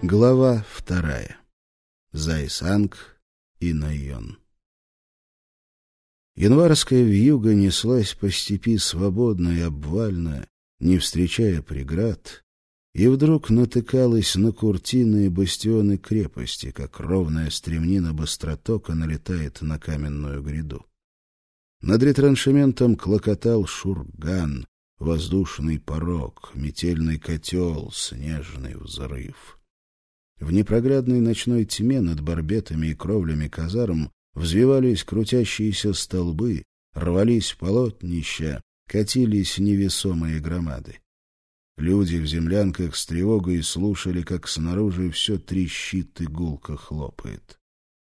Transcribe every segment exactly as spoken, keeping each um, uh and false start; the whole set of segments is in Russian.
Глава вторая. Зайсанг и Найон. Январская вьюга неслась по степи свободно и обвально, не встречая преград, и вдруг натыкалась на куртины и бастионы крепости, как ровная стремнина быстротока налетает на каменную гряду. Над ретраншементом клокотал шурган, воздушный порог, метельный котел, снежный взрыв. В непроглядной ночной тьме над барбетами и кровлями казарм взвивались крутящиеся столбы, рвались полотнища, катились невесомые громады. Люди в землянках с тревогой слушали, как снаружи все трещит и гулко хлопает.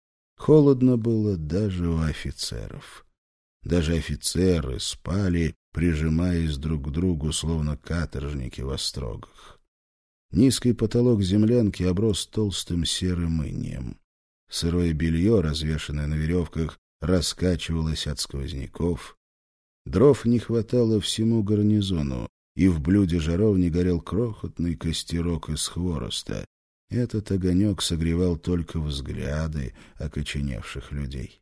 Холодно было даже у офицеров. Даже офицеры спали, прижимаясь друг к другу, словно каторжники в острогах. Низкий потолок землянки оброс толстым серым инеем. Сырое белье, развешанное на веревках, раскачивалось от сквозняков. Дров не хватало всему гарнизону, и в блюде жаровни горел крохотный костерок из хвороста. Этот огонек согревал только взгляды окоченевших людей.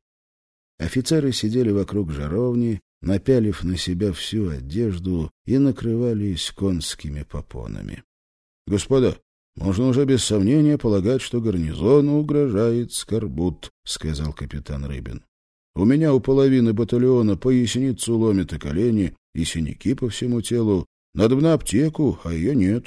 Офицеры сидели вокруг жаровни, напялив на себя всю одежду, и накрывались конскими попонами. — Господа, можно уже без сомнения полагать, что гарнизону угрожает скорбут, — сказал капитан Рыбин. — У меня у половины батальона поясницу ломит и колени, и синяки по всему телу. Надо бы на аптеку, а ее нет.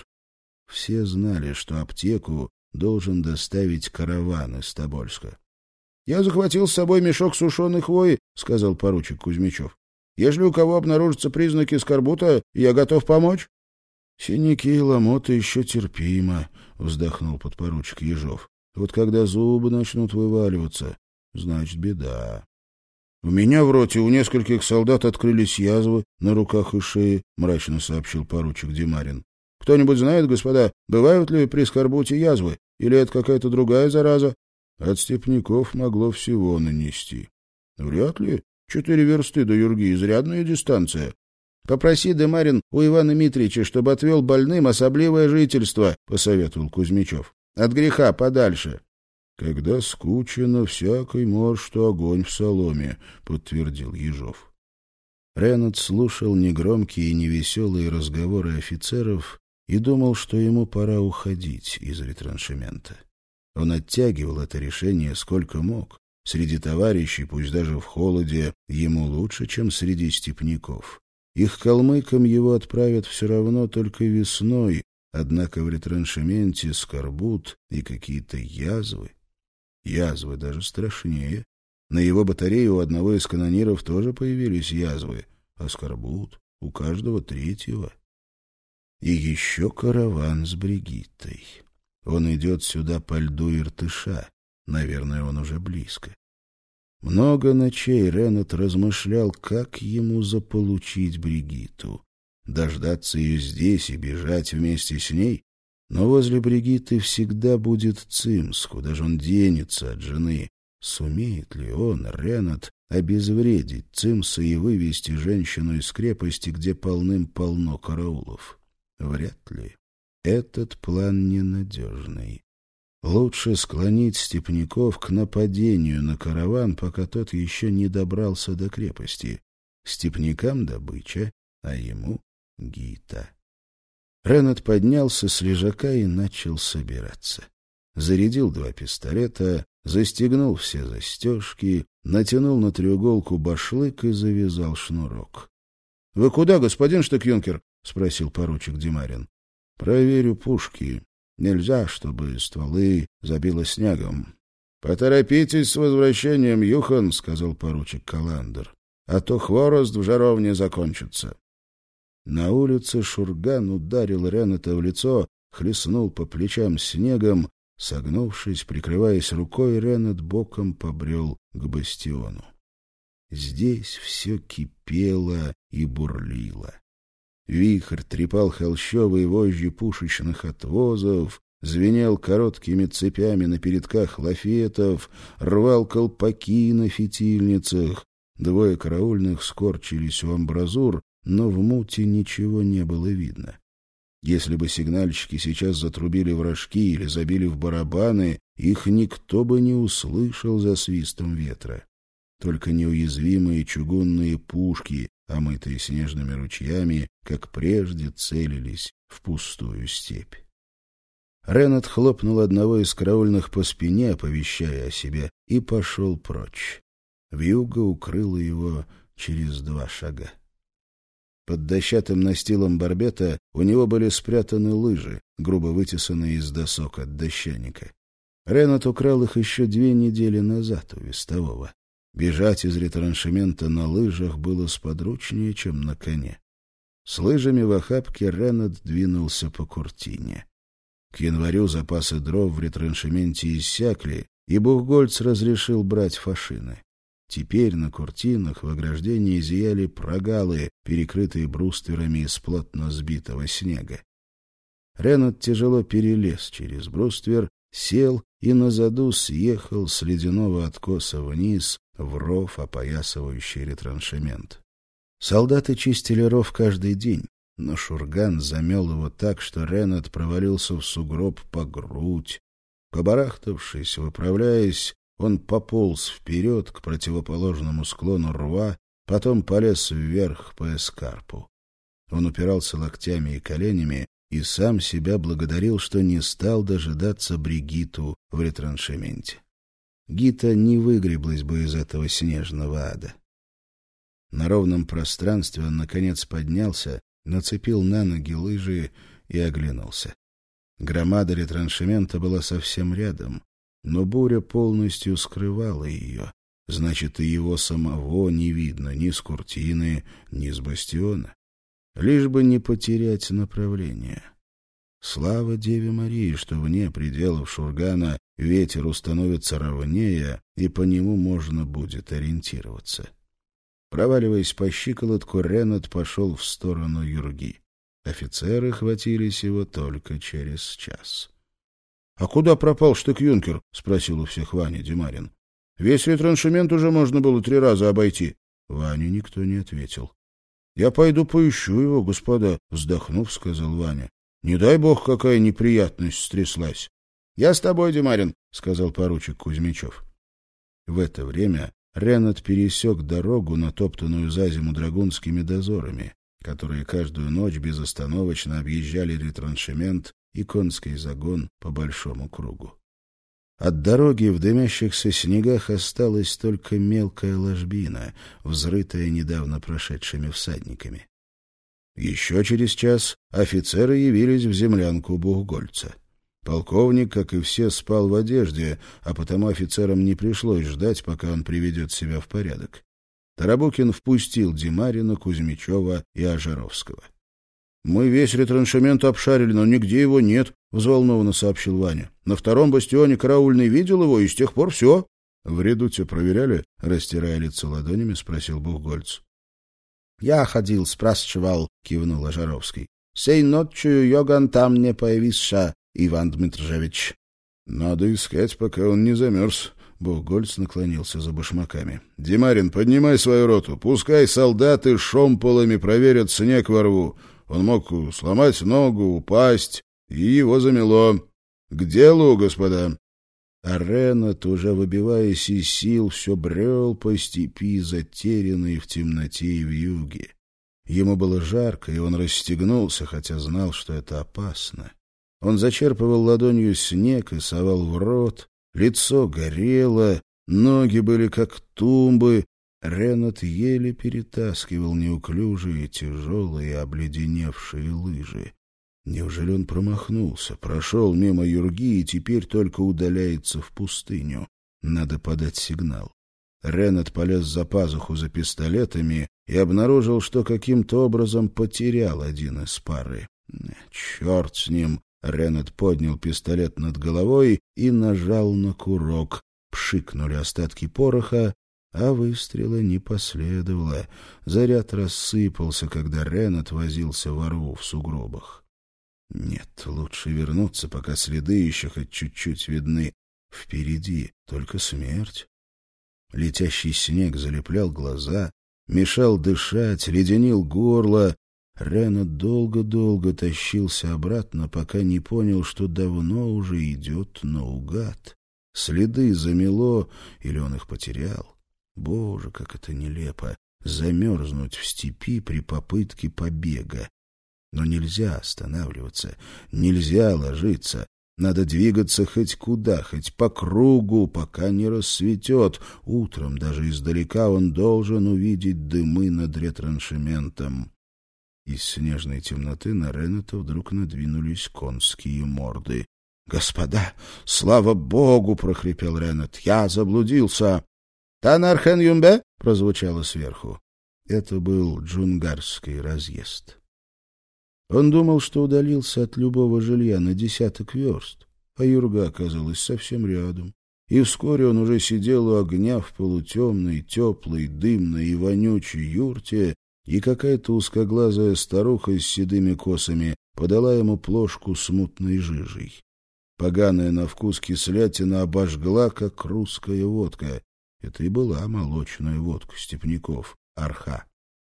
Все знали, что аптеку должен доставить караван из Тобольска. — Я захватил с собой мешок сушеной хвои, — сказал поручик Кузьмичев. — Если у кого обнаружатся признаки скорбута, я готов помочь. — Синяки и ломота еще терпимо, — вздохнул подпоручик Ежов. — Вот когда зубы начнут вываливаться, значит, беда. — У меня в роте у нескольких солдат открылись язвы на руках и шее, — мрачно сообщил поручик Демарин. — Кто-нибудь знает, господа, бывают ли при скорбуте язвы, или это какая-то другая зараза? От степняков могло всего нанести. — Вряд ли. Четыре версты до Юрги — изрядная дистанция. — Попроси, Демарин, у Ивана Митрича, чтобы отвел больным особливое жительство, — посоветовал Кузьмичев. — От греха подальше. — Когда скучно, всякой мор, что огонь в соломе, — подтвердил Ежов. Ренат слушал негромкие и невеселые разговоры офицеров и думал, что ему пора уходить из ретраншемента. Он оттягивал это решение сколько мог. Среди товарищей, пусть даже в холоде, ему лучше, чем среди степняков. Их калмыкам его отправят все равно только весной, однако в ретраншементе скорбут и какие-то язвы. Язвы даже страшнее. На его батарее у одного из канониров тоже появились язвы, а скорбут у каждого третьего. И еще караван с Бригиттой. Он идет сюда по льду Иртыша. Наверное, он уже близко. Много ночей Ренат размышлял, как ему заполучить Бригитту. Дождаться ее здесь и бежать вместе с ней? Но возле Бригитты всегда будет Цимс, куда же он денется от жены. Сумеет ли он, Ренат, обезвредить Цимса и вывести женщину из крепости, где полным-полно караулов? Вряд ли. Этот план ненадежный. Лучше склонить степняков к нападению на караван, пока тот еще не добрался до крепости. Степнякам добыча, а ему — Гита. Ренат поднялся с лежака и начал собираться. Зарядил два пистолета, застегнул все застежки, натянул на треуголку башлык и завязал шнурок. — Вы куда, господин штык-юнкер? — спросил поручик Демарин. — Проверю пушки. Нельзя, чтобы стволы забило снегом. — Поторопитесь с возвращением, Юхан, — сказал поручик Каландер, — а то хворост в жаровне закончится. На улице шурган ударил Рената в лицо, хлестнул по плечам снегом. Согнувшись, прикрываясь рукой, Ренат боком побрел к бастиону. Здесь все кипело и бурлило. Вихрь трепал холщовые вожжи пушечных отвозов, звенел короткими цепями на передках лафетов, рвал колпаки на фитильницах. Двое караульных скорчились у амбразур, но в муте ничего не было видно. Если бы сигнальщики сейчас затрубили в рожки или забили в барабаны, их никто бы не услышал за свистом ветра. Только неуязвимые чугунные пушки, омытые снежными ручьями, как прежде целились в пустую степь. Ренат хлопнул одного из караульных по спине, оповещая о себе, и пошел прочь. Вьюга укрыла его через два шага. Под дощатым настилом барбета у него были спрятаны лыжи, грубо вытесанные из досок от дощаника. Ренат украл их еще две недели назад у вестового. Бежать из ретраншемента на лыжах было сподручнее, чем на коне. С лыжами в охапке Ренат двинулся по Куртине. К январю запасы дров в ретраншементе иссякли, и Бухгольц разрешил брать фашины. Теперь на куртинах в ограждении зияли прогалы, перекрытые брустверами из плотно сбитого снега. Ренат тяжело перелез через бруствер, сел и на заду съехал с ледяного откоса вниз в ров, опоясывающий ретраншемент. Солдаты чистили ров каждый день, но Шурган замел его так, что Ренат провалился в сугроб по грудь. Побарахтавшись, выправляясь, он пополз вперед к противоположному склону рва, потом полез вверх по эскарпу. Он упирался локтями и коленями и сам себя благодарил, что не стал дожидаться Бригиту в ретраншементе. Гита не выгреблась бы из этого снежного ада. На ровном пространстве он, наконец, поднялся, нацепил на ноги лыжи и оглянулся. Громада ретраншемента была совсем рядом, но буря полностью скрывала ее. Значит, и его самого не видно ни с Куртины, ни с бастиона. Лишь бы не потерять направление. Слава Деве Марии, что вне пределов Шургана ветер установится ровнее, и по нему можно будет ориентироваться. Проваливаясь по щиколотку, Ренат пошел в сторону Юрги. Офицеры хватились его только через час. — А куда пропал штык-юнкер? — спросил у всех Ваня Демарин. — Весь ретраншемент уже можно было три раза обойти. Ване никто не ответил. — Я пойду поищу его, господа, — вздохнув, сказал Ваня. — Не дай бог, какая неприятность стряслась. — Я с тобой, Демарин, — сказал поручик Кузьмичев. В это время Ренат пересек дорогу, натоптанную за зиму драгунскими дозорами, которые каждую ночь безостановочно объезжали ретраншемент и конский загон по большому кругу. От дороги в дымящихся снегах осталась только мелкая ложбина, взрытая недавно прошедшими всадниками. Еще через час офицеры явились в землянку Бухгольца. Полковник, как и все, спал в одежде, а потому офицерам не пришлось ждать, пока он приведет себя в порядок. Тарабукин впустил Демарина, Кузьмичева и Ожаровского. — Мы весь ретраншемент обшарили, но нигде его нет, — взволнованно сообщил Ваня. — На втором бастионе караульный видел его, и с тех пор все. — В редуте проверяли? — растирая лицо ладонями, спросил Бухгольц. — Я ходил, спрашивал, — кивнул Ожаровский. — Сей ночью Йоган там не появился, Иван Дмитриевич. — Надо искать, пока он не замерз. Бухгольц наклонился за башмаками. — Демарин, поднимай свою роту. Пускай солдаты шомполами проверят снег во рву. Он мог сломать ногу, упасть, и его замело. К делу, господа. А Ренат, уже выбиваясь из сил, все брел по степи, затерянной в темноте и вьюге. Ему было жарко, и он расстегнулся, хотя знал, что это опасно. Он зачерпывал ладонью снег и совал в рот, лицо горело, ноги были как тумбы. Ренат еле перетаскивал неуклюжие, тяжелые, обледеневшие лыжи. Неужели он промахнулся, прошел мимо Юрги и теперь только удаляется в пустыню? Надо подать сигнал. Ренат полез за пазуху за пистолетами и обнаружил, что каким-то образом потерял один из пары. Черт с ним! Ренат поднял пистолет над головой и нажал на курок. Пшикнули остатки пороха, а выстрела не последовало. Заряд рассыпался, когда Ренат возился во рву в сугробах. Нет, лучше вернуться, пока следы еще хоть чуть-чуть видны. Впереди только смерть. Летящий снег залеплял глаза, мешал дышать, леденил горло. Ренат долго-долго тащился обратно, пока не понял, что давно уже идет наугад. Следы замело, или он их потерял. Боже, как это нелепо! Замерзнуть в степи при попытке побега. Но нельзя останавливаться, нельзя ложиться. Надо двигаться хоть куда, хоть по кругу, пока не рассветет. Утром, даже издалека, он должен увидеть дымы над ретраншементом. Из снежной темноты на Рената вдруг надвинулись конские морды. — Господа, слава богу! — прохрипел Ренат. — Я заблудился! — Танархен Юмбе! — прозвучало сверху. Это был джунгарский разъезд. Он думал, что удалился от любого жилья на десяток верст, а юрга оказалась совсем рядом. И вскоре он уже сидел у огня в полутемной, теплой, дымной и вонючей юрте, и какая-то узкоглазая старуха с седыми косами подала ему плошку с мутной жижей. Поганая на вкус кислятина обожгла, как русская водка. Это и была молочная водка степняков, арха.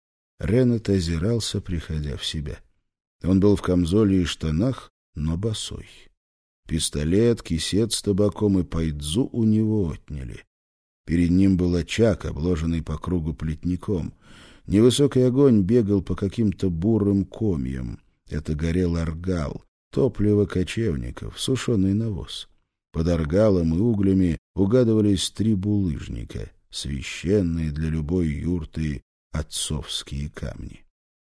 Ренат озирался, приходя в себя. Он был в камзоле и штанах, но босой. Пистолет, кисет с табаком и пайдзу у него отняли. Перед ним был очаг, обложенный по кругу плетником. Невысокий огонь бегал по каким-то бурым комьям. Это горел аргал, топливо кочевников, сушеный навоз. Под аргалом и углями угадывались три булыжника, священные для любой юрты отцовские камни.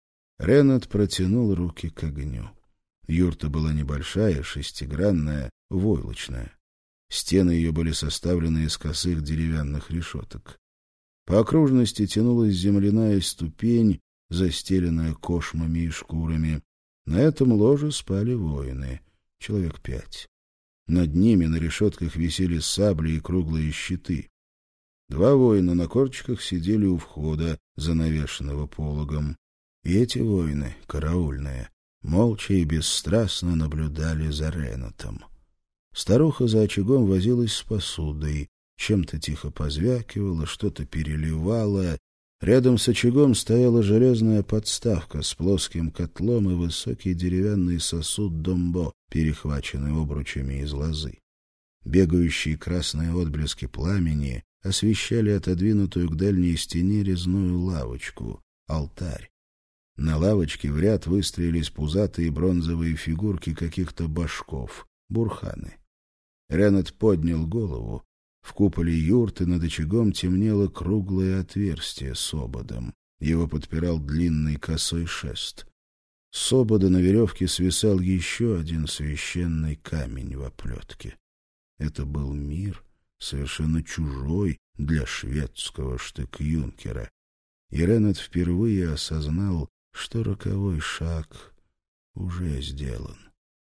Ренат протянул руки к огню. Юрта была небольшая, шестигранная, войлочная. Стены ее были составлены из косых деревянных решеток. По окружности тянулась земляная ступень, застеленная кошмами и шкурами. На этом ложе спали воины, человек пять. Над ними на решетках висели сабли и круглые щиты. Два воина на корточках сидели у входа, занавешенного пологом. И эти воины, караульные, молча и бесстрастно наблюдали за Ренатом. Старуха за очагом возилась с посудой, чем-то тихо позвякивала, что-то переливала. Рядом с очагом стояла железная подставка с плоским котлом и высокий деревянный сосуд домбо, перехваченный обручами из лозы. Бегающие красные отблески пламени освещали отодвинутую к дальней стене резную лавочку, алтарь. На лавочке в ряд выстроились пузатые бронзовые фигурки каких-то башков, бурханы. Ренат поднял голову. В куполе юрты над очагом темнело круглое отверстие с ободом. Его подпирал длинный косой шест. С обода на веревке свисал еще один священный камень в оплетке. Это был мир, совершенно чужой для шведского штык-юнкера. И Ренат впервые осознал, что роковой шаг уже сделан.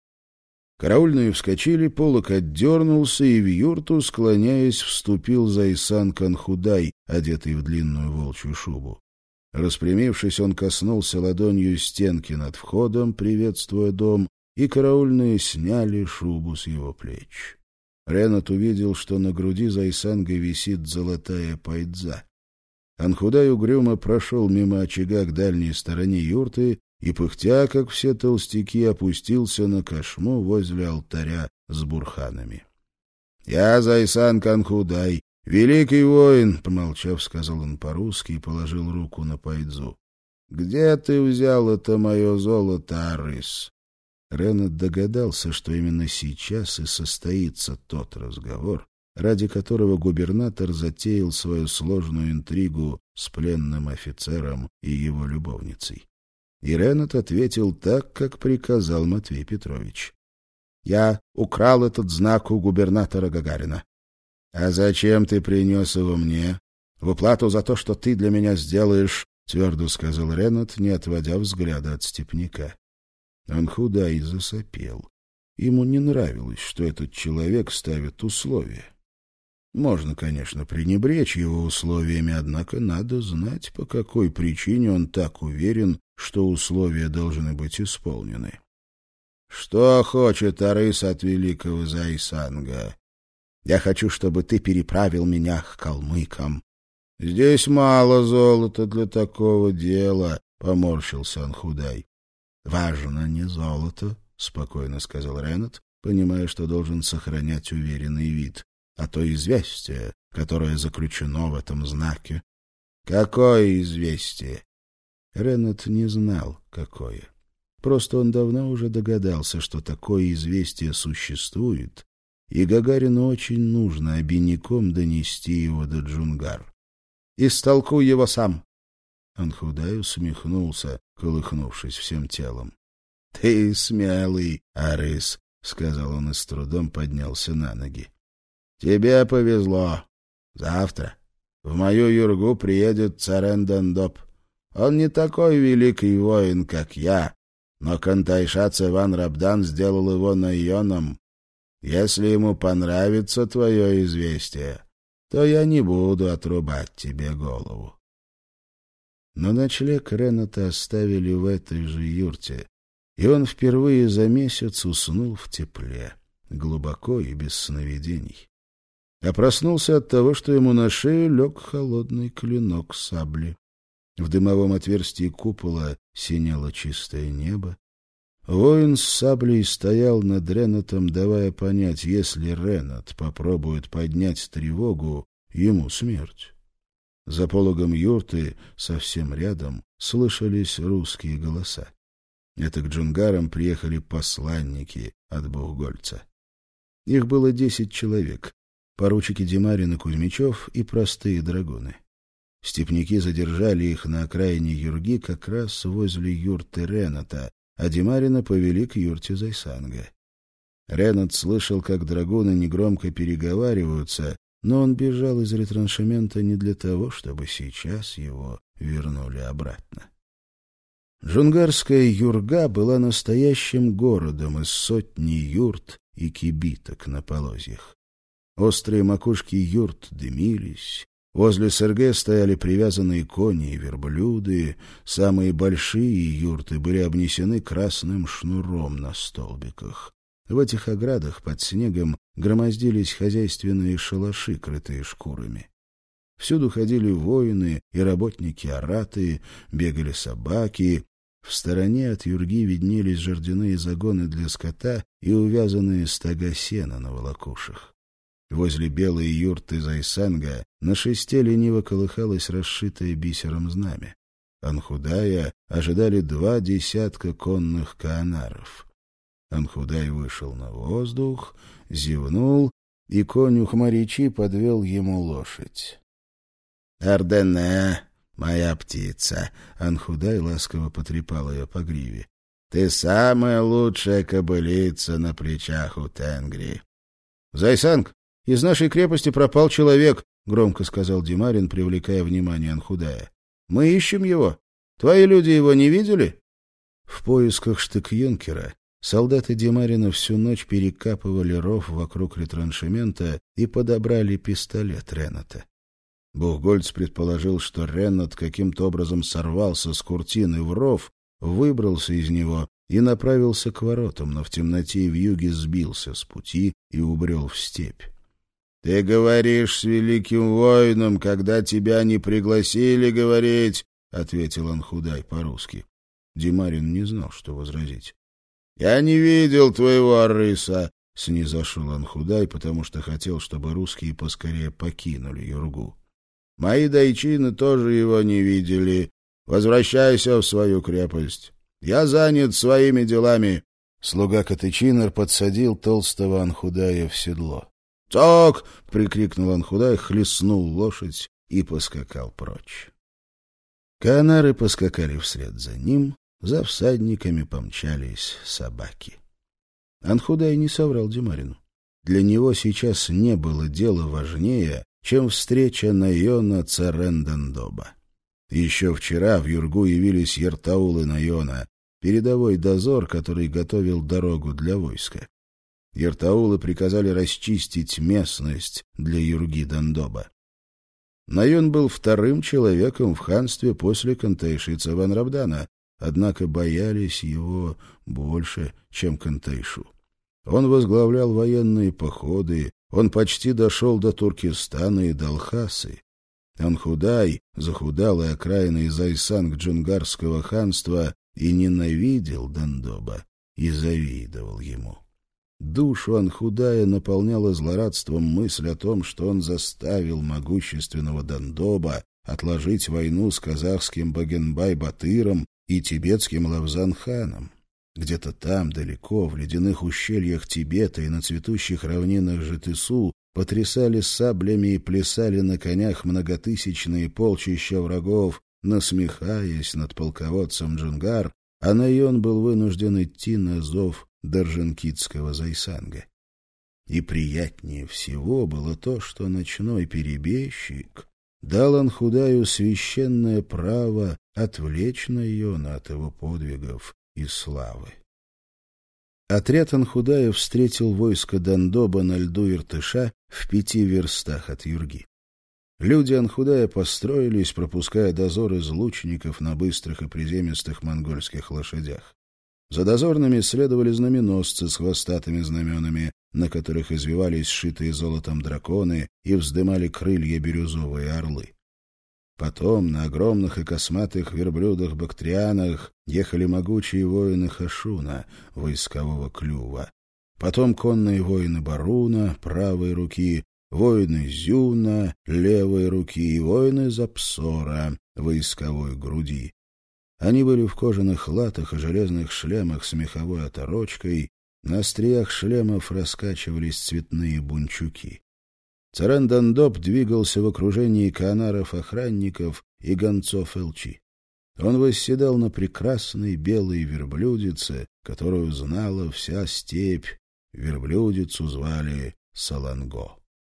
Караульные вскочили, полог отдернулся, и в юрту, склоняясь, вступил Зайсан Канхудай, одетый в длинную волчью шубу. Распрямившись, он коснулся ладонью стенки над входом, приветствуя дом, и караульные сняли шубу с его плеч. Ренат увидел, что на груди Зайсанга висит золотая пайдза. Анхудай угрюмо прошел мимо очага к дальней стороне юрты и, пыхтя, как все толстяки, опустился на кошму возле алтаря с бурханами. — Я Зайсан Канхудай, великий воин, — помолчав, сказал он по-русски и положил руку на пайдзу. — Где ты взял это мое золото, Арыс? Ренат догадался, что именно сейчас и состоится тот разговор, ради которого губернатор затеял свою сложную интригу с пленным офицером и его любовницей. И Ренат ответил так, как приказал Матвей Петрович. — Я украл этот знак у губернатора Гагарина. — А зачем ты принес его мне? — В уплату за то, что ты для меня сделаешь, — твердо сказал Ренат, не отводя взгляда от степняка. Он худо и засопел. Ему не нравилось, что этот человек ставит условия. Можно, конечно, пренебречь его условиями, однако надо знать, по какой причине он так уверен, что условия должны быть исполнены. — Что хочет Арыс от великого Зайсанга? — Я хочу, чтобы ты переправил меня к калмыкам. — Здесь мало золота для такого дела, поморщился Анхудай. — Важно не золото, — спокойно сказал Ренат, понимая, что должен сохранять уверенный вид, — а то известие, которое заключено в этом знаке. — Какое известие? Ренат не знал, какое. Просто он давно уже догадался, что такое известие существует, и Гагарину очень нужно обиняком донести его до Джунгар. — Истолкуй его сам. Анхудай усмехнулся, колыхнувшись всем телом. — Ты смелый, Арыс, — сказал он и с трудом поднялся на ноги. — Тебе повезло. Завтра в мою юргу приедет Царен Дандоп. Он не такой великий воин, как я, но Кантайшац Иван Рабдан сделал его наёном. Если ему понравится твое известие, то я не буду отрубать тебе голову. Но ночлег Рената оставили в этой же юрте, и он впервые за месяц уснул в тепле, глубоко и без сновидений. А проснулся от того, что ему на шею лег холодный клинок сабли. В дымовом отверстии купола синело чистое небо. Воин с саблей стоял над Ренатом, давая понять, если Ренат попробует поднять тревогу, ему смерть. За пологом юрты, совсем рядом, слышались русские голоса. Это к Джунгарам приехали посланники от Бухгольца. Их было десять человек, поручики Димарин и Кузьмичев и простые драгуны. Степняки задержали их на окраине юрги как раз возле юрты Рената, а Димарина повели к юрте Зайсанга. Ренат слышал, как драгуны негромко переговариваются, но он бежал из ретраншемента не для того, чтобы сейчас его вернули обратно. Джунгарская юрга была настоящим городом из сотни юрт и кибиток на полозьях. Острые макушки юрт дымились, возле СРГ стояли привязанные кони и верблюды, самые большие юрты были обнесены красным шнуром на столбиках. В этих оградах под снегом громоздились хозяйственные шалаши, крытые шкурами. Всюду ходили воины и работники араты, бегали собаки. В стороне от юрги виднелись жердяные загоны для скота и увязанные стога сена на волокушах. Возле белой юрты Зайсанга на шесте лениво колыхалось расшитое бисером знамя. Анхудая ожидали два десятка конных каанаров. Анхудай вышел на воздух, зевнул, и конюх Маричи подвел ему лошадь. — Арденне, моя птица! — Анхудай ласково потрепал ее по гриве. — Ты самая лучшая кобылица на плечах у Тенгри. — Зайсанг, из нашей крепости пропал человек, — громко сказал Димарин, привлекая внимание Анхудая. — Мы ищем его. Твои люди его не видели? В поисках штык-юнкера солдаты Димарина всю ночь перекапывали ров вокруг ретраншемента и подобрали пистолет Рената. Бухгольц предположил, что Ренат каким-то образом сорвался с куртины в ров, выбрался из него и направился к воротам, но в темноте и вьюге сбился с пути и убрел в степь. — Ты говоришь с великим воином, когда тебя не пригласили говорить, — ответил Анхудай по-русски. Димарин не знал, что возразить. — Я не видел твоего Арыса, — снизошел Анхудай, потому что хотел, чтобы русские поскорее покинули юргу. — Мои дайчины тоже его не видели. Возвращайся в свою крепость. Я занят своими делами. Слуга Катычинер подсадил толстого Анхудая в седло. «Цок!» — прикрикнул Анхудай, хлестнул лошадь и поскакал прочь. Каанары поскакали вслед за ним, за всадниками помчались собаки. Анхудай не соврал Димарину. Для него сейчас не было дела важнее, чем встреча Найона Царен-Дандоба. Еще вчера в юргу явились Ертаулы Найона, передовой дозор, который готовил дорогу для войска. Ертаулы приказали расчистить местность для юрги Дандоба. Найон был вторым человеком в ханстве после Кантайшица Ван Рабдана, однако боялись его больше, чем Кантайшу. Он возглавлял военные походы, он почти дошел до Туркестана и Далхасы. Анхудай, захудалой окраиной Зайсанг-Джунгарского ханства, и ненавидел Дандоба, и завидовал ему. Душу Анхудая наполняла злорадством мысль о том, что он заставил могущественного Дандоба отложить войну с казахским Багенбай-Батыром и тибетским Лавзан-ханом. Где-то там, далеко, в ледяных ущельях Тибета и на цветущих равнинах Житысу потрясали саблями и плясали на конях многотысячные полчища врагов, насмехаясь над полководцем Джунгар, а Найон был вынужден идти на зов Даржанкитского Зайсанга. И приятнее всего было то, что ночной перебежчик дал Анхудаю священное право отвлечь Найона от его подвигов и славы. Отряд Анхудая встретил войско Дандоба на льду Иртыша в пяти верстах от Юрги. Люди Анхудая построились, пропуская дозор из лучников на быстрых и приземистых монгольских лошадях. За дозорными следовали знаменосцы с хвостатыми знаменами, на которых извивались сшитые золотом драконы и вздымали крылья бирюзовые орлы. Потом на огромных и косматых верблюдах-бактрианах ехали могучие воины Хашуна, войскового клюва. Потом конные воины Баруна, правой руки, воины Зюна, левой руки, и воины Запсора, войсковой груди. Они были в кожаных латах и железных шлемах с меховой оторочкой, на остриях шлемов раскачивались цветные бунчуки. Царен Дандоп двигался в окружении канаров-охранников и гонцов Элчи. Он восседал на прекрасной белой верблюдице, которую знала вся степь. Верблюдицу звали Саланго.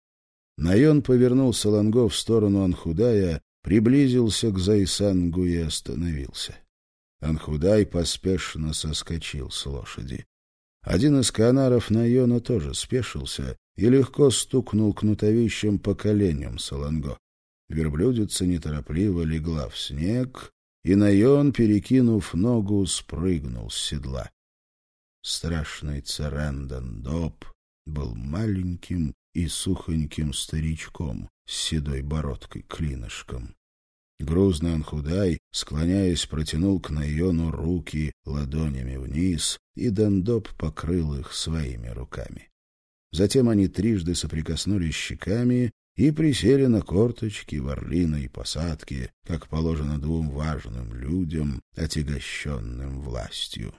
Найон повернул Саланго в сторону Анхудая, приблизился к Зайсангу и остановился. Анхудай поспешно соскочил с лошади. Один из канаров Найона тоже спешился и легко стукнул кнутовищем по коленям Саланго. Верблюдица неторопливо легла в снег, и Найон, перекинув ногу, спрыгнул с седла. Страшный Царен Дандоп был маленьким и сухоньким старичком с седой бородкой-клинышком. Грузный Анхудай, склоняясь, протянул к Найону руки ладонями вниз, и Дандоп покрыл их своими руками. Затем они трижды соприкоснулись щеками и присели на корточки в орлиной посадке, как положено двум важным людям, отягощенным властью.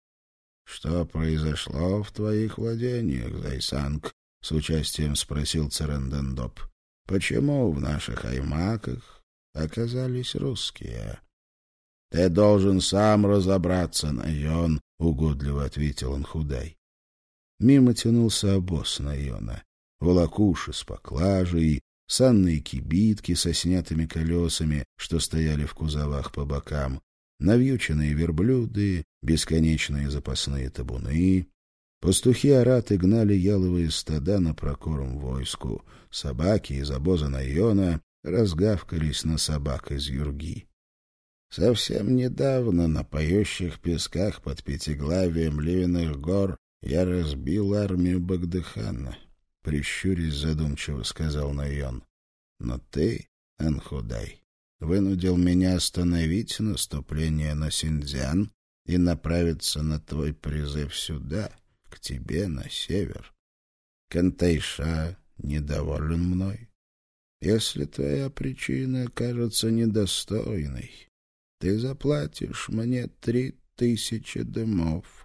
— Что произошло в твоих владениях, Зайсанг? — с участием спросил Царен Дандоп. — Почему в наших аймаках оказались русские? — Ты должен сам разобраться, Найон, — угодливо ответил Анхудай. Мимо тянулся обоз Найона. Волокуши с поклажей, санные кибитки со снятыми колесами, что стояли в кузовах по бокам, навьюченные верблюды, бесконечные запасные табуны. Пастухи-араты гнали яловые стада на прокорм войску. Собаки из обоза Найона разгавкались на собак из Юрги. Совсем недавно на поющих песках под Пятиглавием Ливенных гор я разбил армию Багдыхана, — прищурясь задумчиво сказал Найон. Но ты, Анхудай, вынудил меня остановить наступление на Синьцзян и направиться на твой призыв сюда, к тебе на север. Кантайша недоволен мной. Если твоя причина кажется недостойной, ты заплатишь мне три тысячи дымов.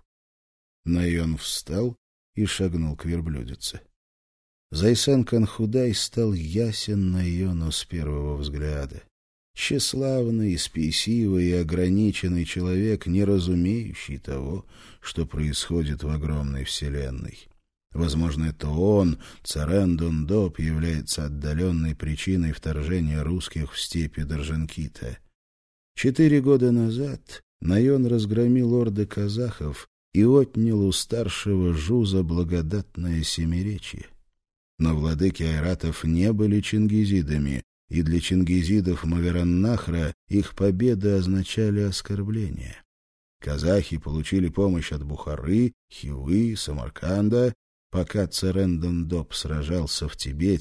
Найон встал и шагнул к верблюдице. Зайсанг Анхудай стал ясен Найону с первого взгляда. Тщеславный, спесивый и ограниченный человек, не разумеющий того, что происходит в огромной вселенной. Возможно, это он, Царен Дандоп, является отдаленной причиной вторжения русских в степи Даржанкита. Четыре года назад Найон разгромил орды казахов и отнял у старшего Жуза благодатное Семиречье. Но владыки айратов не были чингизидами, и для чингизидов Мавераннахра их победы означали оскорбление. Казахи получили помощь от Бухары, Хивы, Самарканда. Пока Царен Дандоп сражался в Тибете,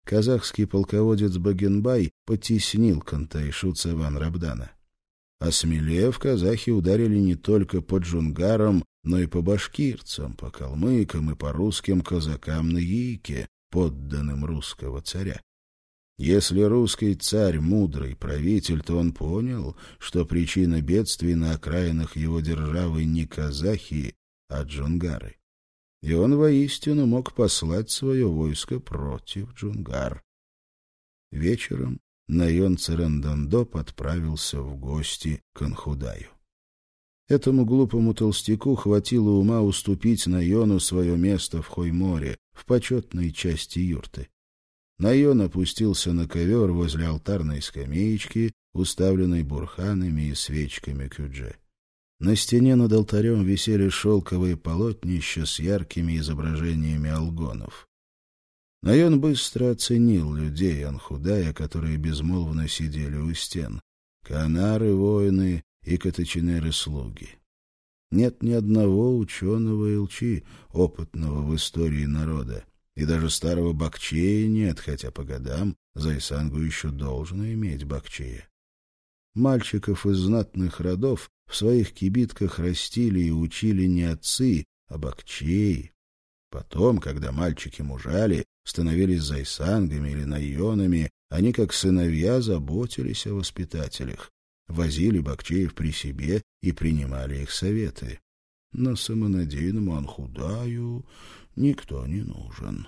казахский полководец Багенбай потеснил Кантайшу Цеван-Рабдана. Осмелев, казахи ударили не только по джунгарам, но и по башкирцам, по калмыкам и по русским казакам на Яике, подданным русского царя. Если русский царь мудрый правитель, то он понял, что причина бедствий на окраинах его державы не казахи, а джунгары. И он воистину мог послать свое войско против джунгар. Вечером Найон Цырен-Дандоп отправился в гости к Анхудаю. Этому глупому толстяку хватило ума уступить Найону свое место в Хойморе, в почетной части юрты. Найон опустился на ковер возле алтарной скамеечки, уставленной бурханами и свечками кюдже. На стене над алтарем висели шелковые полотнища с яркими изображениями алгонов. Найон быстро оценил людей Анхудая, которые безмолвно сидели у стен. Канары, воины и катачинеры-слуги. Нет ни одного ученого Илчи, опытного в истории народа. И даже старого бакчея нет, хотя по годам Зайсангу еще должно иметь бакчея. Мальчиков из знатных родов в своих кибитках растили и учили не отцы, а бакчеи. Потом, когда мальчики мужали, становились зайсангами или найонами, они, как сыновья, заботились о воспитателях, возили бакчеев при себе и принимали их советы. Но самонадеянному Анхудаю никто не нужен.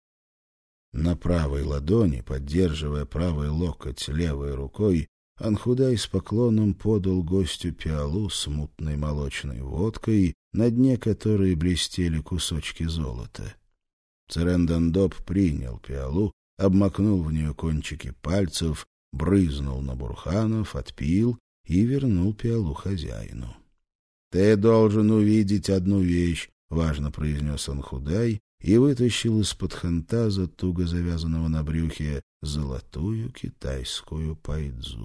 На правой ладони, поддерживая правый локоть левой рукой, Анхудай с поклоном подал гостю пиалу с мутной молочной водкой, на дне которой блестели кусочки золота. Цырен-Дандоп принял пиалу, обмакнул в нее кончики пальцев, брызнул на бурханов, отпил и вернул пиалу хозяину. — Ты должен увидеть одну вещь, — важно произнес Анхудай и вытащил из-под хантаза, туго завязанного на брюхе, золотую китайскую пайдзу.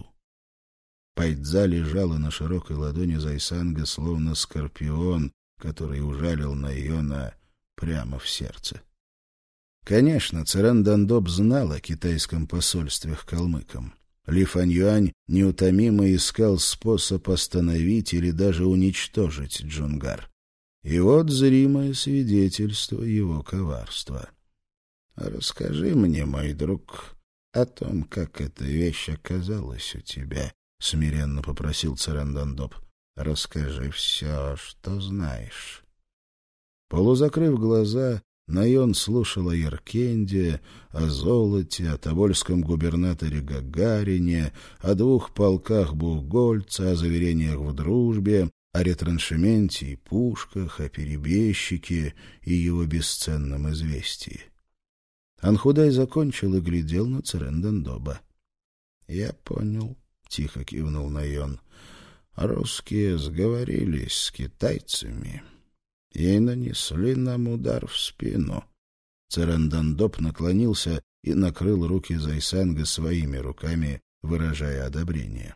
Пайдза лежала на широкой ладони Зайсанга, словно скорпион, который ужалил Найона прямо в сердце. Конечно, Цырен-Дандоп знал о китайском посольстве к калмыкам. Ли Фаньюань неутомимо искал способ остановить или даже уничтожить джунгар. И вот зримое свидетельство его коварства. «Расскажи мне, мой друг, о том, как эта вещь оказалась у тебя», — смиренно попросил Цырен-Дандоп. «Расскажи все, что знаешь». Полузакрыв глаза, Найон слушал о Яркенде, о золоте, о тобольском губернаторе Гагарине, о двух полках Бугольца, о заверениях в дружбе, о ретраншементе и пушках, о перебежчике и его бесценном известии. Анхудай закончил и глядел на Цырен-Дандоба. — Я понял, — тихо кивнул Найон. — Русские сговорились с китайцами и нанесли нам удар в спину. Цырен-Дандоп наклонился и накрыл руки Зайсанга своими руками, выражая одобрение.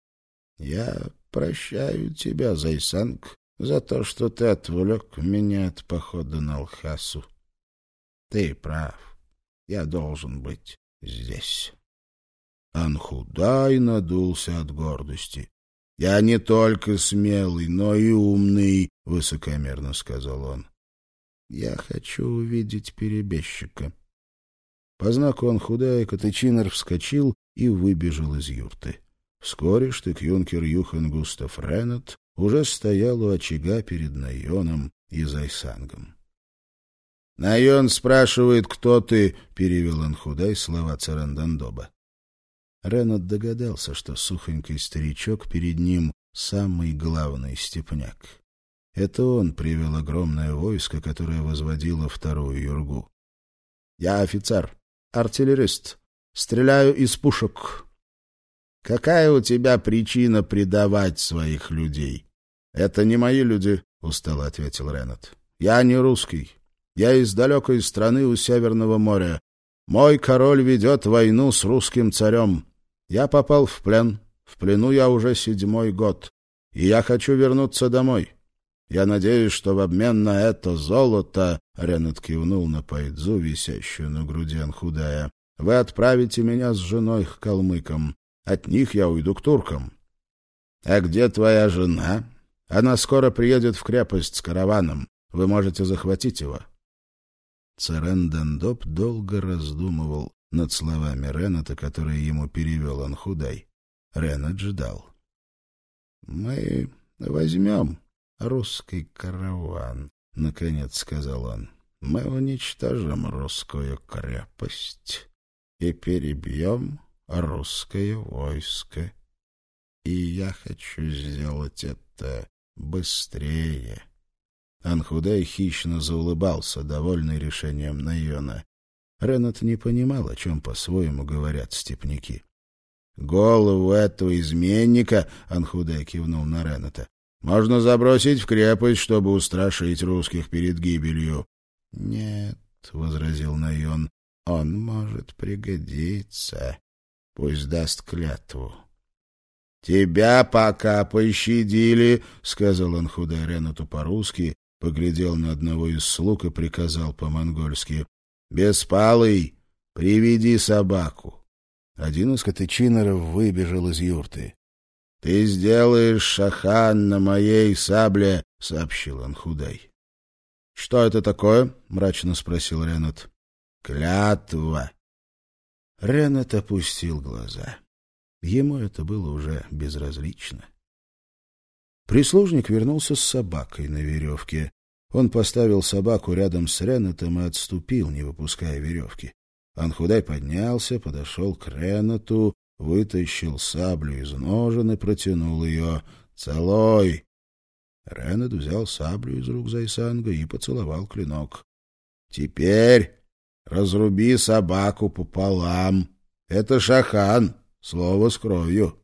— Я прощаю тебя, Зайсанг, за то, что ты отвлек меня от похода на Лхасу. Ты прав, я должен быть здесь. Анхудай надулся от гордости. — Я не только смелый, но и умный, — высокомерно сказал он. — Я хочу увидеть перебежчика. По знаку Анхудая Катычинер вскочил и выбежал из юрты. Вскоре штык-юнкер Юхан Густав Ренат уже стоял у очага перед Найоном и Зайсангом. — Найон спрашивает, кто ты, — перевел Анхудай слова Цырен-Дандоба. Ренат догадался, что сухонький старичок перед ним самый главный степняк. Это он привел огромное войско, которое возводило вторую юргу. — Я офицер, артиллерист, стреляю из пушек. — Какая у тебя причина предавать своих людей? — Это не мои люди, — устало ответил Ренат. — Я не русский. Я из далекой страны у Северного моря. Мой король ведет войну с русским царем. Я попал в плен. В плену я уже седьмой год. И я хочу вернуться домой. Я надеюсь, что в обмен на это золото, — Ренат кивнул на пайдзу, висящую на груди Анхудая, Вы отправите меня с женой к калмыкам. От них я уйду к туркам. А где твоя жена? Она скоро приедет в крепость с караваном. Вы можете захватить его. Царен-Дандоп долго раздумывал над словами Рената, которые ему перевел Анхудай. Ренат ждал. — Мы возьмем русский караван, — наконец сказал он. — Мы уничтожим русскую крепость и перебьем русское войско. И я хочу сделать это быстрее. Анхудай хищно заулыбался, довольный решением Найона. Ренат не понимал, о чем по-своему говорят степняки. — Голову этого изменника, — Анхудай кивнул на Рената, — можно забросить в крепость, чтобы устрашить русских перед гибелью. — Нет, — возразил Найон, — он может пригодиться. Пусть даст клятву. — Тебя пока пощадили, — сказал Анхудай Ренату по-русски, поглядел на одного из слуг и приказал по-монгольски: «Беспалый, приведи собаку». Один из катычинеров выбежал из юрты. «Ты сделаешь шахан на моей сабле», — сообщил Анхудай. «Что это такое?» — мрачно спросил Ренат. «Клятва». Ренат опустил глаза. Ему это было уже безразлично. Прислужник вернулся с собакой на веревке. Он поставил собаку рядом с Ренатом и отступил, не выпуская веревки. Анхудай поднялся, подошел к Ренату, вытащил саблю из ножен и протянул ее. «Целуй!» Ренат взял саблю из рук Зайсанга и поцеловал клинок. «Теперь разруби собаку пополам. Это шахан, слово с кровью».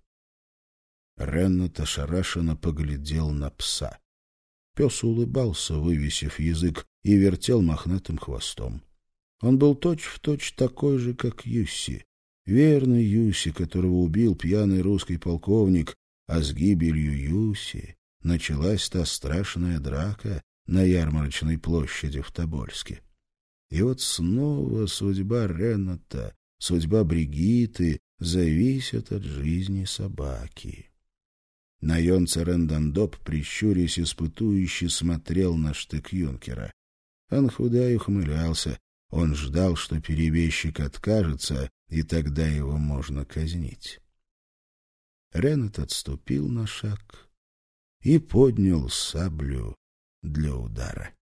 Ренат ошарашенно поглядел на пса. Пес улыбался, вывесив язык, и вертел мохнатым хвостом. Он был точь-в-точь такой же, как Юсси. Верный Юсси, которого убил пьяный русский полковник, а с гибелью Юсси началась та страшная драка на ярмарочной площади в Тобольске. И вот снова судьба Рената, судьба Бригитты зависит от жизни собаки. Найон Царен-Дандоп, прищурясь испытующе, смотрел на штык юнкера. Анхудай ухмылялся. Он ждал, что перебежчик откажется, и тогда его можно казнить. Ренат отступил на шаг и поднял саблю для удара.